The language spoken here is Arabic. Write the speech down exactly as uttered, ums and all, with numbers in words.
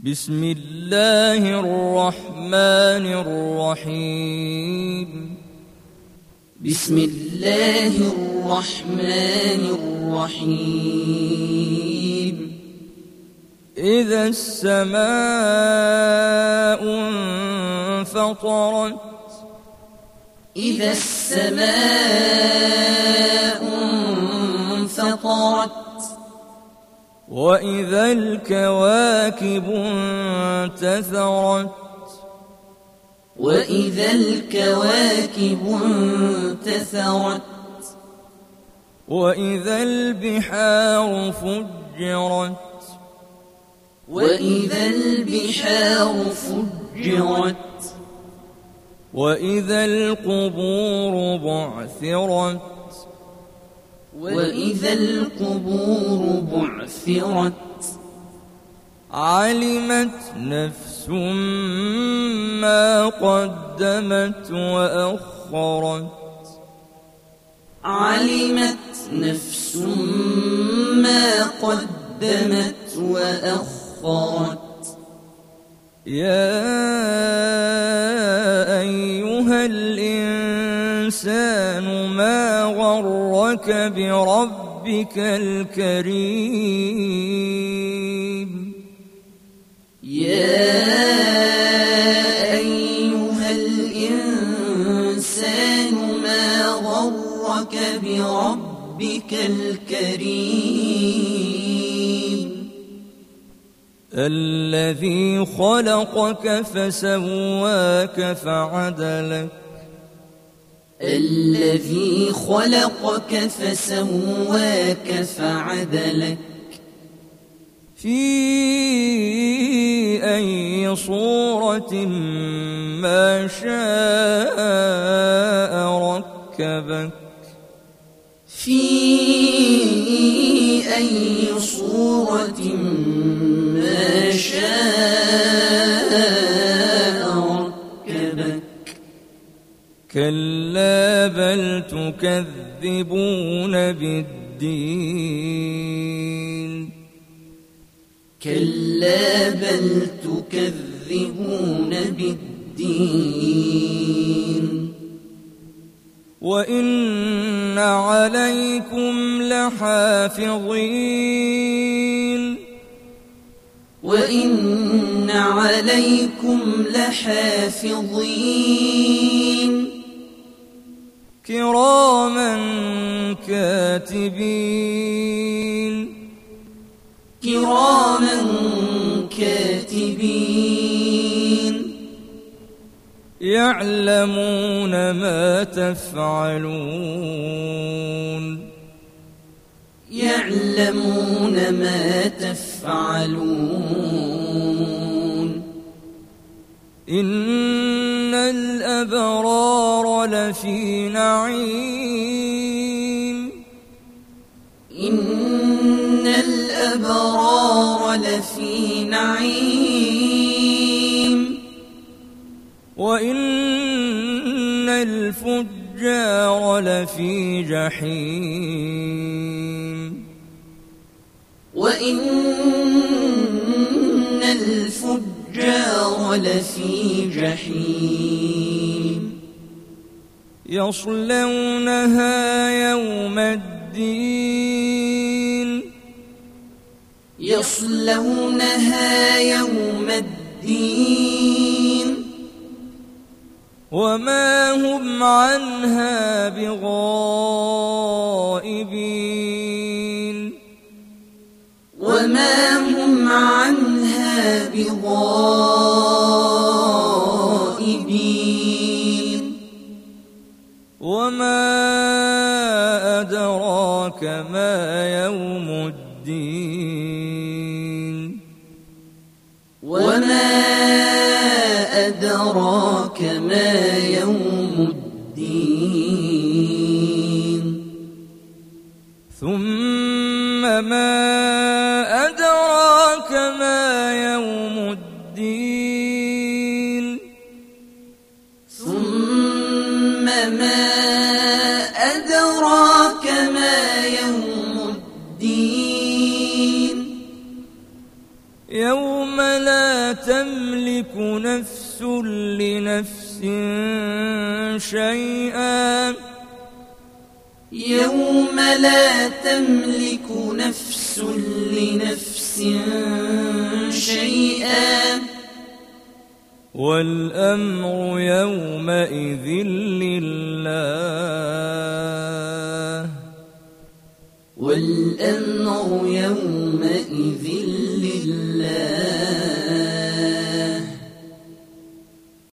بسم الله الرحمن الرحيم بسم الله الرحمن الرحيم إذا السماء انفطرت إذا السماء انفطرت وإذا الكواكب انتثرت وإذا الكواكب انتثرت وإذا البحار فجرت وإذا البحار فجرت وإذا القبور بعثرت وإذا القبور بعثرت علمت نفس ما قدمت وأخرت علمت نفس ما قدمت وأخرت يا أيها الإنسان ما غرك بربك الكريم يا أيها الإنسان ما غرك بربك الكريم الذي خلقك فسواك فعدلك الذي خلقك فسواك فعدلك في أي صورة ما شاء ركبك في أي صورة ما شاء ركبك كلا بل تكذبون بالدين كلا بل تكذبون بالدين وإن عليكم لحافظين وإن عليكم لحافظين كراما كاتبين كراما كاتبين يعلمون ما تفعلون يعلمون ما تفعلون إن الأبرار لفي نعيم إن الأبرار لفي نعيم وإن الفجار لفي جحيم وإن الفجار لفي جحيم يصلونها يوم الدين يصلونها يوم الدين وما هم عنها بغائبين وما هم عنها بغائبين وما أدراك ما يوم الدين وما أدراك ما يوم الدين ثم ما أدراك ما يوم الدين ثم ما أدراك ما يوم الدين يوم لا تملك نفس لنفس شيئا يوم لا تملك نفس لنفس شيئا والأمر يومئذ لله والأمر يومئذ لله